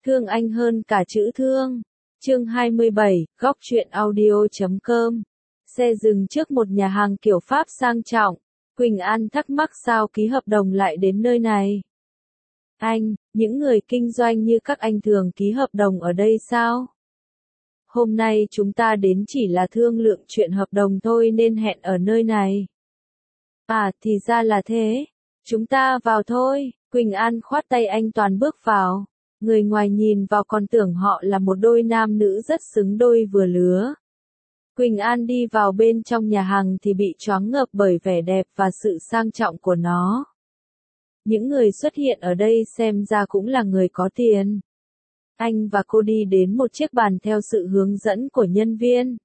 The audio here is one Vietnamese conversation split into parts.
Thương anh hơn cả chữ thương. Chương 27, góc truyện audio.com. Xe dừng trước một nhà hàng kiểu Pháp sang trọng. Quỳnh An thắc mắc sao ký hợp đồng lại đến nơi này. Anh, những người kinh doanh như các anh thường ký hợp đồng ở đây sao? Hôm nay chúng ta đến chỉ là thương lượng chuyện hợp đồng thôi nên hẹn ở nơi này. À, thì ra là thế. Chúng ta vào thôi. Quỳnh An khoát tay anh Toàn bước vào. Người ngoài nhìn vào còn tưởng họ là một đôi nam nữ rất xứng đôi vừa lứa. Quỳnh An đi vào bên trong nhà hàng thì bị choáng ngợp bởi vẻ đẹp và sự sang trọng của nó. Những người xuất hiện ở đây xem ra cũng là người có tiền. Anh và cô đi đến một chiếc bàn theo sự hướng dẫn của nhân viên.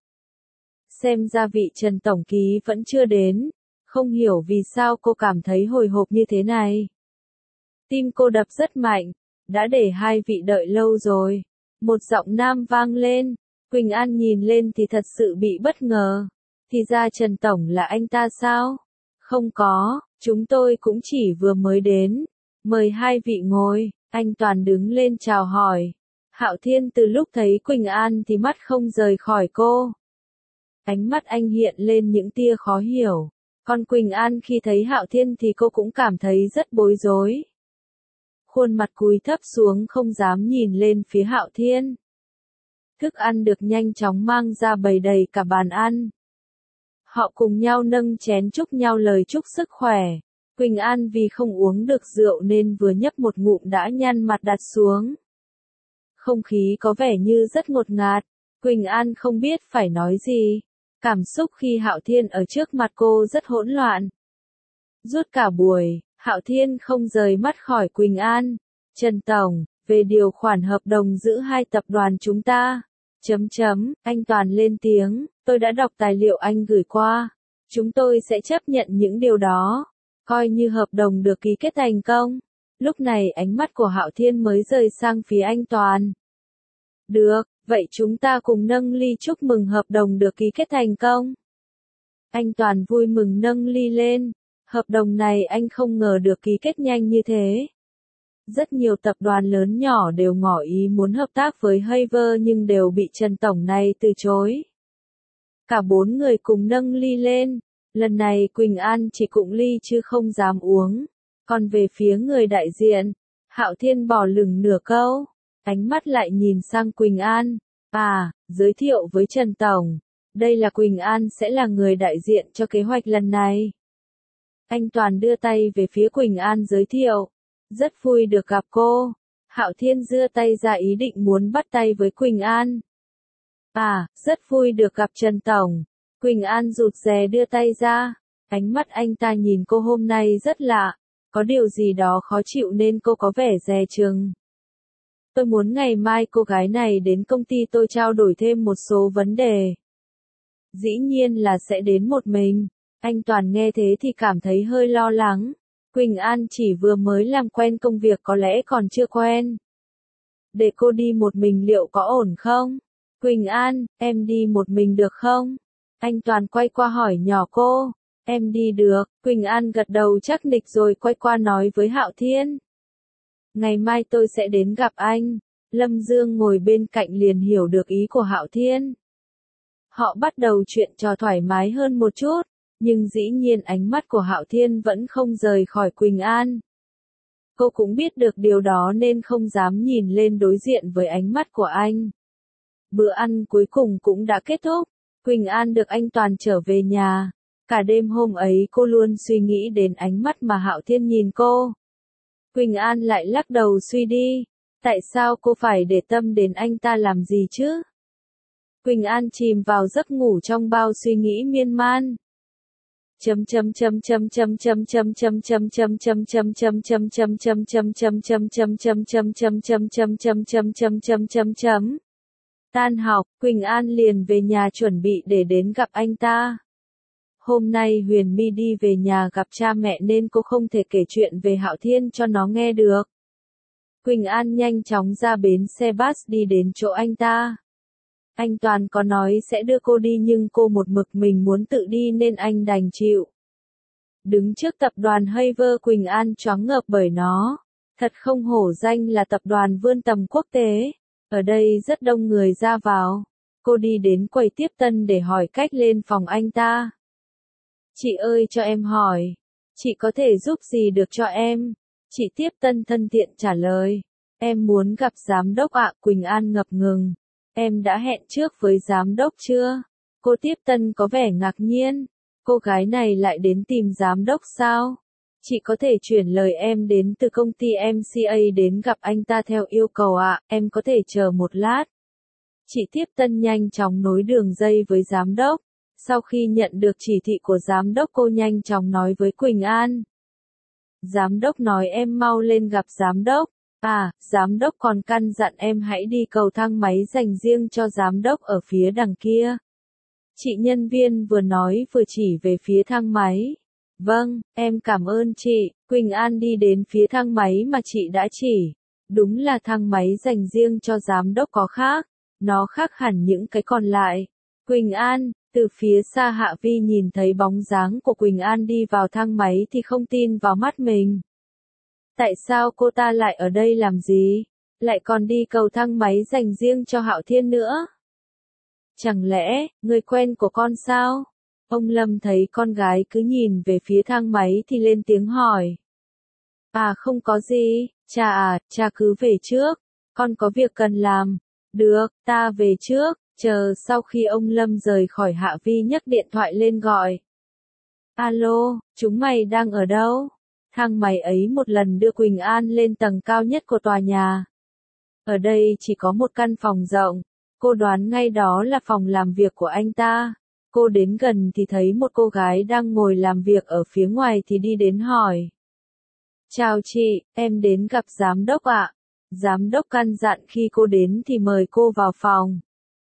Xem ra vị Trần Tổng Ký vẫn chưa đến. Không hiểu vì sao cô cảm thấy hồi hộp như thế này. Tim cô đập rất mạnh. Đã để hai vị đợi lâu rồi. Một giọng nam vang lên. Quỳnh An nhìn lên thì thật sự bị bất ngờ. Thì ra Trần Tổng là anh ta sao? Không có, chúng tôi cũng chỉ vừa mới đến. Mời hai vị ngồi. Anh Toàn đứng lên chào hỏi. Hạo Thiên từ lúc thấy Quỳnh An thì mắt không rời khỏi cô. Ánh mắt anh hiện lên những tia khó hiểu. Còn Quỳnh An khi thấy Hạo Thiên thì cô cũng cảm thấy rất bối rối. Khuôn mặt cúi thấp xuống không dám nhìn lên phía Hạo Thiên. Thức ăn được nhanh chóng mang ra bày đầy cả bàn ăn. Họ cùng nhau nâng chén chúc nhau lời chúc sức khỏe. Quỳnh An vì không uống được rượu nên vừa nhấp một ngụm đã nhăn mặt đặt xuống. Không khí có vẻ như rất ngột ngạt. Quỳnh An không biết phải nói gì. Cảm xúc khi Hạo Thiên ở trước mặt cô rất hỗn loạn. Suốt cả buổi, Hạo Thiên không rời mắt khỏi Quỳnh An. Trần Tổng, về điều khoản hợp đồng giữa hai tập đoàn chúng ta. Anh Toàn lên tiếng, tôi đã đọc tài liệu anh gửi qua. Chúng tôi sẽ chấp nhận những điều đó. Coi như hợp đồng được ký kết thành công. Lúc này ánh mắt của Hạo Thiên mới rời sang phía anh Toàn. Được, vậy chúng ta cùng nâng ly chúc mừng hợp đồng được ký kết thành công. Anh Toàn vui mừng nâng ly lên. Hợp đồng này anh không ngờ được ký kết nhanh như thế. Rất nhiều tập đoàn lớn nhỏ đều ngỏ ý muốn hợp tác với Haver nhưng đều bị Trần Tổng này từ chối. Cả bốn người cùng nâng ly lên. Lần này Quỳnh An chỉ cụng ly chứ không dám uống. Còn về phía người đại diện, Hạo Thiên bỏ lửng nửa câu. Ánh mắt lại nhìn sang Quỳnh An. À, giới thiệu với Trần Tổng. Đây là Quỳnh An sẽ là người đại diện cho kế hoạch lần này. Anh Toàn đưa tay về phía Quỳnh An giới thiệu. Rất vui được gặp cô. Hạo Thiên giơ tay ra ý định muốn bắt tay với Quỳnh An. À, rất vui được gặp Trần Tổng. Quỳnh An rụt rè đưa tay ra. Ánh mắt anh ta nhìn cô hôm nay rất lạ. Có điều gì đó khó chịu nên cô có vẻ dè chừng. Tôi muốn ngày mai cô gái này đến công ty tôi trao đổi thêm một số vấn đề. Dĩ nhiên là sẽ đến một mình. Anh Toàn nghe thế thì cảm thấy hơi lo lắng. Quỳnh An chỉ vừa mới làm quen công việc có lẽ còn chưa quen. Để cô đi một mình liệu có ổn không? Quỳnh An, em đi một mình được không? Anh Toàn quay qua hỏi nhỏ cô. Em đi được. Quỳnh An gật đầu chắc nịch rồi quay qua nói với Hạo Thiên. Ngày mai tôi sẽ đến gặp anh. Lâm Dương ngồi bên cạnh liền hiểu được ý của Hạo Thiên. Họ bắt đầu chuyện trò thoải mái hơn một chút. Nhưng dĩ nhiên ánh mắt của Hạo Thiên vẫn không rời khỏi Quỳnh An. Cô cũng biết được điều đó nên không dám nhìn lên đối diện với ánh mắt của anh. Bữa ăn cuối cùng cũng đã kết thúc. Quỳnh An được anh Toàn trở về nhà. Cả đêm hôm ấy cô luôn suy nghĩ đến ánh mắt mà Hạo Thiên nhìn cô. Quỳnh An lại lắc đầu suy đi. Tại sao cô phải để tâm đến anh ta làm gì chứ? Quỳnh An chìm vào giấc ngủ trong bao suy nghĩ miên man. Tan học, Quỳnh An liền về nhà chuẩn bị để đến gặp anh ta. Hôm nay Huyền My đi về nhà gặp cha mẹ nên cô không thể kể chuyện về Hạo Thiên cho nó nghe được. Quỳnh An nhanh chóng ra bến xe bus đi đến chỗ anh ta. Anh Toàn có nói sẽ đưa cô đi nhưng cô một mực mình muốn tự đi nên anh đành chịu. Đứng trước tập đoàn Haver Quỳnh An choáng ngợp bởi nó. Thật không hổ danh là tập đoàn vươn tầm quốc tế. Ở đây rất đông người ra vào. Cô đi đến quầy tiếp tân để hỏi cách lên phòng anh ta. Chị ơi cho em hỏi. Chị có thể giúp gì được cho em? Chị tiếp tân thân thiện trả lời. Em muốn gặp giám đốc ạ. Quỳnh An ngập ngừng. Em đã hẹn trước với giám đốc chưa? Cô tiếp tân có vẻ ngạc nhiên. Cô gái này lại đến tìm giám đốc sao? Chị có thể chuyển lời em đến từ công ty MCA đến gặp anh ta theo yêu cầu ạ. Em có thể chờ một lát. Chị tiếp tân nhanh chóng nối đường dây với giám đốc. Sau khi nhận được chỉ thị của giám đốc cô nhanh chóng nói với Quỳnh An. Giám đốc nói em mau lên gặp giám đốc. À, giám đốc còn căn dặn em hãy đi cầu thang máy dành riêng cho giám đốc ở phía đằng kia. Chị nhân viên vừa nói vừa chỉ về phía thang máy. Vâng, em cảm ơn chị. Quỳnh An đi đến phía thang máy mà chị đã chỉ. Đúng là thang máy dành riêng cho giám đốc có khác. Nó khác hẳn những cái còn lại. Quỳnh An, từ phía xa Hạ Vi nhìn thấy bóng dáng của Quỳnh An đi vào thang máy thì không tin vào mắt mình. Tại sao cô ta lại ở đây làm gì? Lại còn đi cầu thang máy dành riêng cho Hạo Thiên nữa? Chẳng lẽ, người quen của con sao? Ông Lâm thấy con gái cứ nhìn về phía thang máy thì lên tiếng hỏi. À không có gì, cha cứ về trước. Con có việc cần làm. Được, ta về trước. Chờ sau khi ông Lâm rời khỏi Hạ Vi nhấc điện thoại lên gọi. Alo, chúng mày đang ở đâu? Thang máy ấy một lần đưa Quỳnh An lên tầng cao nhất của tòa nhà. Ở đây chỉ có một căn phòng rộng. Cô đoán ngay đó là phòng làm việc của anh ta. Cô đến gần thì thấy một cô gái đang ngồi làm việc ở phía ngoài thì đi đến hỏi. Chào chị, em đến gặp giám đốc ạ. Giám đốc căn dặn khi cô đến thì mời cô vào phòng.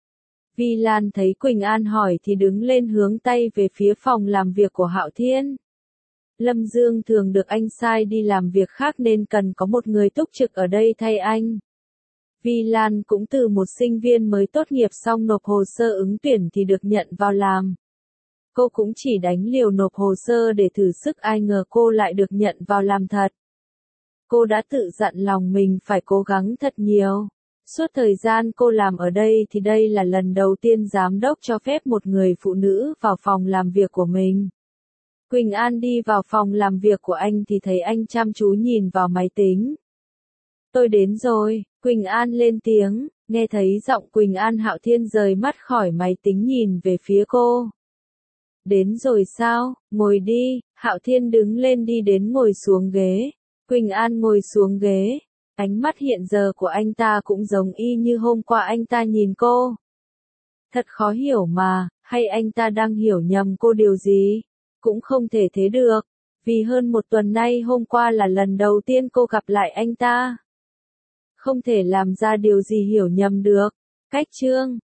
Vi Lan thấy Quỳnh An hỏi thì đứng lên hướng tay về phía phòng làm việc của Hạo Thiên. Lâm Dương thường được anh sai đi làm việc khác nên cần có một người túc trực ở đây thay anh. Vi Lan cũng từ một sinh viên mới tốt nghiệp xong nộp hồ sơ ứng tuyển thì được nhận vào làm. Cô cũng chỉ đánh liều nộp hồ sơ để thử sức, ai ngờ cô lại được nhận vào làm thật. Cô đã tự dặn lòng mình phải cố gắng thật nhiều. Suốt thời gian cô làm ở đây thì đây là lần đầu tiên giám đốc cho phép một người phụ nữ vào phòng làm việc của mình. Quỳnh An đi vào phòng làm việc của anh thì thấy anh chăm chú nhìn vào máy tính. Tôi đến rồi, Quỳnh An lên tiếng, nghe thấy giọng Quỳnh An Hạo Thiên rời mắt khỏi máy tính nhìn về phía cô. Đến rồi sao, ngồi đi, Hạo Thiên đứng lên đi đến ngồi xuống ghế. Quỳnh An ngồi xuống ghế, ánh mắt hiện giờ của anh ta cũng giống y như hôm qua anh ta nhìn cô. Thật khó hiểu mà, hay anh ta đang hiểu nhầm cô điều gì? Cũng không thể thế được, vì hơn một tuần nay hôm qua là lần đầu tiên cô gặp lại anh ta. Không thể làm ra điều gì hiểu nhầm được. Cách chương